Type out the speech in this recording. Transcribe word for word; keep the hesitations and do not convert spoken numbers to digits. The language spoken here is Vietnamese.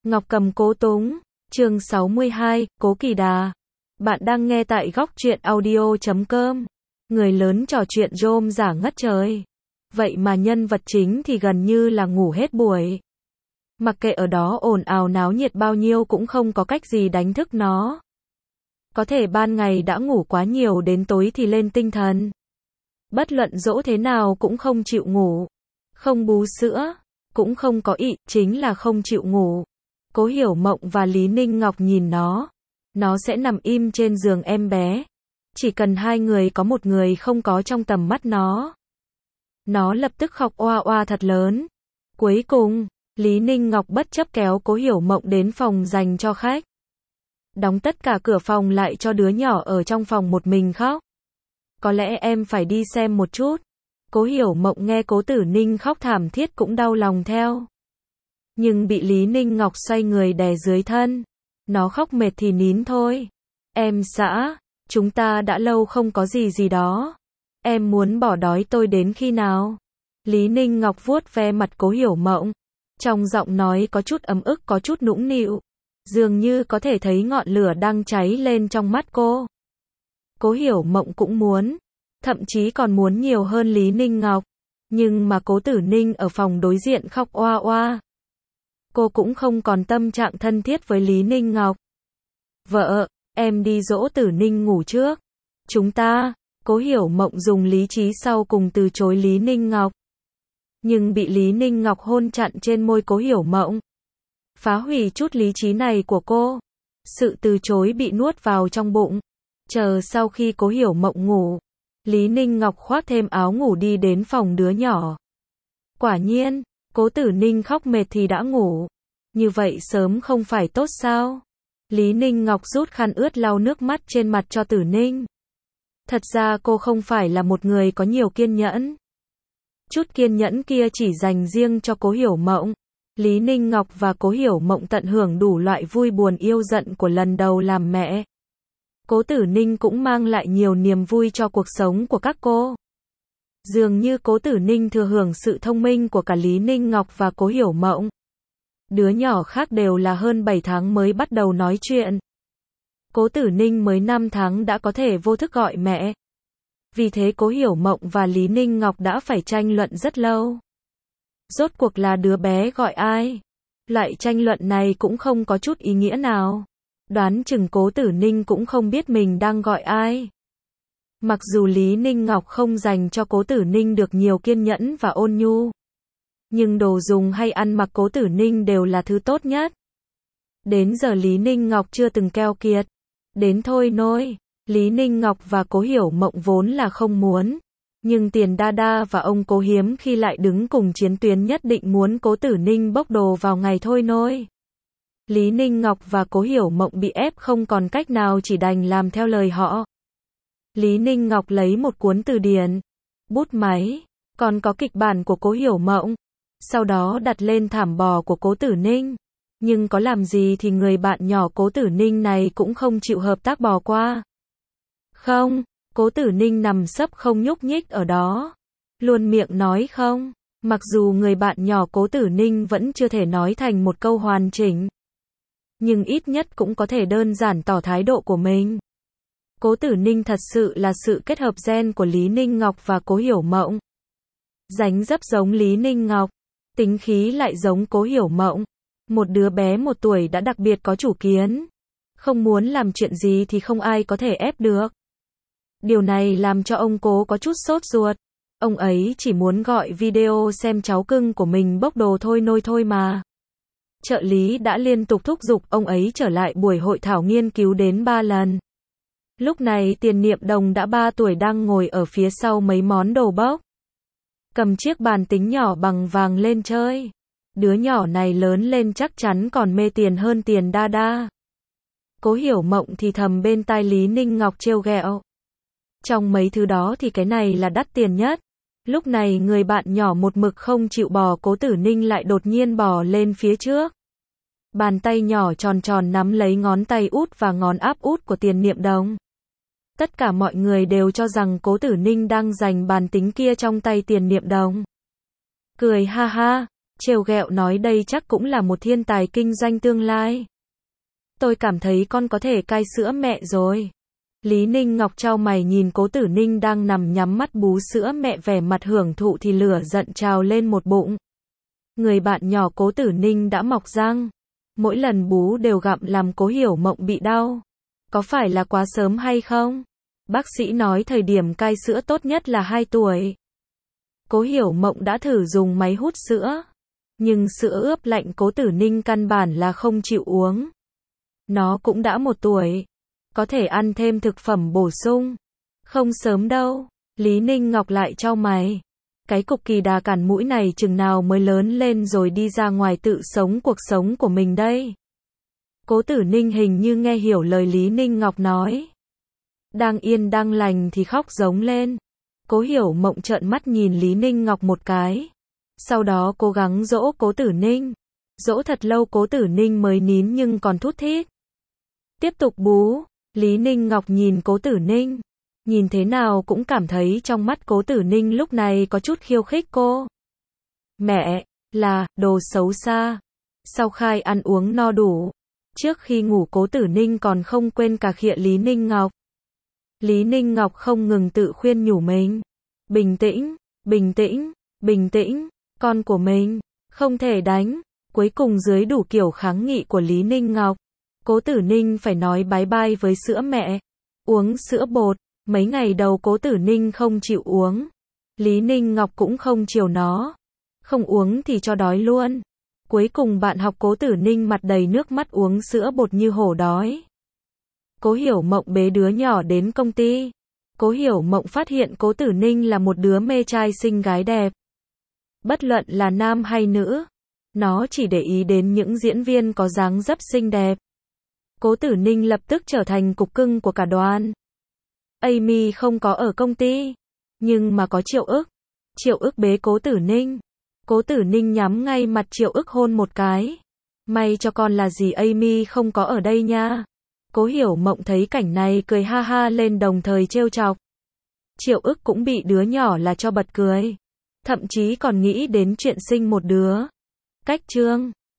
Ngọc Cầm Cố Túng, chương sáu mươi hai, Cố Kỳ Đà. Bạn đang nghe tại góc truyện audio chấm com. Người lớn trò chuyện rôm rả ngất trời. Vậy mà nhân vật chính thì gần như là ngủ hết buổi. Mặc kệ ở đó ồn ào náo nhiệt bao nhiêu cũng không có cách gì đánh thức nó. Có thể ban ngày đã ngủ quá nhiều đến tối thì lên tinh thần. Bất luận dỗ thế nào cũng không chịu ngủ. Không bú sữa, cũng không có ị, chính là không chịu ngủ. Cố Hiểu Mộng và Lý Ninh Ngọc nhìn nó. Nó sẽ nằm im trên giường em bé. Chỉ cần hai người có một người không có trong tầm mắt nó. Nó lập tức khóc oa oa thật lớn. Cuối cùng, Lý Ninh Ngọc bất chấp kéo Cố Hiểu Mộng đến phòng dành cho khách. Đóng tất cả cửa phòng lại cho đứa nhỏ ở trong phòng một mình khóc. Có lẽ em phải đi xem một chút. Cố Hiểu Mộng nghe Cố Tử Ninh khóc thảm thiết cũng đau lòng theo. Nhưng bị Lý Ninh Ngọc xoay người đè dưới thân. Nó khóc mệt thì nín thôi. Em xã, chúng ta đã lâu không có gì gì đó. Em muốn bỏ đói tôi đến khi nào? Lý Ninh Ngọc vuốt ve mặt Cố Hiểu Mộng. Trong giọng nói có chút ấm ức có chút nũng nịu. Dường như có thể thấy ngọn lửa đang cháy lên trong mắt cô. Cố Hiểu Mộng cũng muốn. Thậm chí còn muốn nhiều hơn Lý Ninh Ngọc. Nhưng mà Cố Tử Ninh ở phòng đối diện khóc oa oa. Cô cũng không còn tâm trạng thân thiết với Lý Ninh Ngọc. Vợ, em đi dỗ Tử Ninh ngủ trước. Chúng ta, Cố Hiểu Mộng dùng lý trí sau cùng từ chối Lý Ninh Ngọc. Nhưng bị Lý Ninh Ngọc hôn chặn trên môi Cố Hiểu Mộng. Phá hủy chút lý trí này của cô. Sự từ chối bị nuốt vào trong bụng. Chờ sau khi Cố Hiểu Mộng ngủ. Lý Ninh Ngọc khoác thêm áo ngủ đi đến phòng đứa nhỏ. Quả nhiên, Cố Tử Ninh khóc mệt thì đã ngủ. Như vậy sớm không phải tốt sao? Lý Ninh Ngọc rút khăn ướt lau nước mắt trên mặt cho Tử Ninh. Thật ra cô không phải là một người có nhiều kiên nhẫn. Chút kiên nhẫn kia chỉ dành riêng cho Cố Hiểu Mộng. Lý Ninh Ngọc và Cố Hiểu Mộng tận hưởng đủ loại vui buồn yêu giận của lần đầu làm mẹ. Cố Tử Ninh cũng mang lại nhiều niềm vui cho cuộc sống của các cô. Dường như Cố Tử Ninh thừa hưởng sự thông minh của cả Lý Ninh Ngọc và Cố Hiểu Mộng. Đứa nhỏ khác đều là hơn bảy tháng mới bắt đầu nói chuyện. Cố Tử Ninh mới năm tháng đã có thể vô thức gọi mẹ. Vì thế Cố Hiểu Mộng và Lý Ninh Ngọc đã phải tranh luận rất lâu. Rốt cuộc là đứa bé gọi ai? Loại tranh luận này cũng không có chút ý nghĩa nào. Đoán chừng Cố Tử Ninh cũng không biết mình đang gọi ai. Mặc dù Lý Ninh Ngọc không dành cho Cố Tử Ninh được nhiều kiên nhẫn và ôn nhu. Nhưng đồ dùng hay ăn mặc Cố Tử Ninh đều là thứ tốt nhất. Đến giờ Lý Ninh Ngọc chưa từng keo kiệt. Đến thôi nôi, Lý Ninh Ngọc và Cố Hiểu Mộng vốn là không muốn. Nhưng Tiền Đa Đa và ông Cố hiếm khi lại đứng cùng chiến tuyến nhất định muốn Cố Tử Ninh bốc đồ vào ngày thôi nôi. Lý Ninh Ngọc và Cố Hiểu Mộng bị ép không còn cách nào chỉ đành làm theo lời họ. Lý Ninh Ngọc lấy một cuốn từ điển, bút máy, còn có kịch bản của Cố Hiểu Mộng. Sau đó đặt lên thảm bò của Cố Tử Ninh. Nhưng có làm gì thì người bạn nhỏ Cố Tử Ninh này cũng không chịu hợp tác bò qua. Không, Cố Tử Ninh nằm sấp không nhúc nhích ở đó. Luôn miệng nói không. Mặc dù người bạn nhỏ Cố Tử Ninh vẫn chưa thể nói thành một câu hoàn chỉnh. Nhưng ít nhất cũng có thể đơn giản tỏ thái độ của mình. Cố Tử Ninh thật sự là sự kết hợp gen của Lý Ninh Ngọc và Cố Hiểu Mộng. Dáng dấp giống Lý Ninh Ngọc, tính khí lại giống Cố Hiểu Mộng. Một đứa bé một tuổi đã đặc biệt có chủ kiến. Không muốn làm chuyện gì thì không ai có thể ép được. Điều này làm cho ông Cố có chút sốt ruột. Ông ấy chỉ muốn gọi video xem cháu cưng của mình bốc đồ thôi nôi thôi mà. Trợ lý đã liên tục thúc giục ông ấy trở lại buổi hội thảo nghiên cứu đến ba lần. Lúc này Tiền Niệm Đồng đã ba tuổi đang ngồi ở phía sau mấy món đồ bốc. Cầm chiếc bàn tính nhỏ bằng vàng lên chơi. Đứa nhỏ này lớn lên chắc chắn còn mê tiền hơn Tiền Đa Đa. Cố Hiểu Mộng thì thầm bên tai Lý Ninh Ngọc trêu ghẹo. Trong mấy thứ đó thì cái này là đắt tiền nhất. Lúc này người bạn nhỏ một mực không chịu bò Cố Tử Ninh lại đột nhiên bò lên phía trước. Bàn tay nhỏ tròn tròn nắm lấy ngón tay út và ngón áp út của Tiền Niệm Đồng. Tất cả mọi người đều cho rằng Cố Tử Ninh đang giành bàn tính kia trong tay Tiền Niệm Đồng. Cười ha ha, trêu ghẹo nói đây chắc cũng là một thiên tài kinh doanh tương lai. Tôi cảm thấy con có thể cai sữa mẹ rồi. Lý Ninh Ngọc chau mày nhìn Cố Tử Ninh đang nằm nhắm mắt bú sữa mẹ vẻ mặt hưởng thụ thì lửa giận trào lên một bụng. Người bạn nhỏ Cố Tử Ninh đã mọc răng. Mỗi lần bú đều gặm làm Cố Hiểu Mộng bị đau. Có phải là quá sớm hay không? Bác sĩ nói thời điểm cai sữa tốt nhất là hai tuổi. Cố Hiểu Mộng đã thử dùng máy hút sữa. Nhưng sữa ướp lạnh Cố Tử Ninh căn bản là không chịu uống. Nó cũng đã một tuổi. Có thể ăn thêm thực phẩm bổ sung. Không sớm đâu. Lý Ninh Ngọc lại chau mày. Cái cục kỳ đà cản mũi này chừng nào mới lớn lên rồi đi ra ngoài tự sống cuộc sống của mình đây. Cố Tử Ninh hình như nghe hiểu lời Lý Ninh Ngọc nói. Đang yên đang lành thì khóc giống lên. Cố Hiểu Mộng trợn mắt nhìn Lý Ninh Ngọc một cái. Sau đó cố gắng dỗ Cố Tử Ninh. Dỗ thật lâu Cố Tử Ninh mới nín nhưng còn thút thít. Tiếp tục bú. Lý Ninh Ngọc nhìn Cố Tử Ninh. Nhìn thế nào cũng cảm thấy trong mắt Cố Tử Ninh lúc này có chút khiêu khích cô. Mẹ, là, đồ xấu xa. Sau khai ăn uống no đủ. Trước khi ngủ Cố Tử Ninh còn không quên cà khịa Lý Ninh Ngọc. Lý Ninh Ngọc không ngừng tự khuyên nhủ mình. Bình tĩnh, bình tĩnh, bình tĩnh, con của mình, không thể đánh. Cuối cùng dưới đủ kiểu kháng nghị của Lý Ninh Ngọc, Cố Tử Ninh phải nói bái bai với sữa mẹ. Uống sữa bột, mấy ngày đầu Cố Tử Ninh không chịu uống. Lý Ninh Ngọc cũng không chiều nó. Không uống thì cho đói luôn. Cuối cùng bạn học Cố Tử Ninh mặt đầy nước mắt uống sữa bột như hổ đói. Cố Hiểu Mộng bế đứa nhỏ đến công ty. Cố Hiểu Mộng phát hiện Cố Tử Ninh là một đứa mê trai xinh gái đẹp. Bất luận là nam hay nữ, nó chỉ để ý đến những diễn viên có dáng dấp xinh đẹp. Cố Tử Ninh lập tức trở thành cục cưng của cả đoàn. Amy không có ở công ty, nhưng mà có Triệu Ức. Triệu Ức bế Cố Tử Ninh. Cố Tử Ninh nhắm ngay mặt Triệu Ức hôn một cái. May cho con là gì Amy không có ở đây nha. Cố Hiểu Mộng thấy cảnh này cười ha ha lên đồng thời trêu chọc. Triệu Ức cũng bị đứa nhỏ là cho bật cười. Thậm chí còn nghĩ đến chuyện sinh một đứa. Cách chương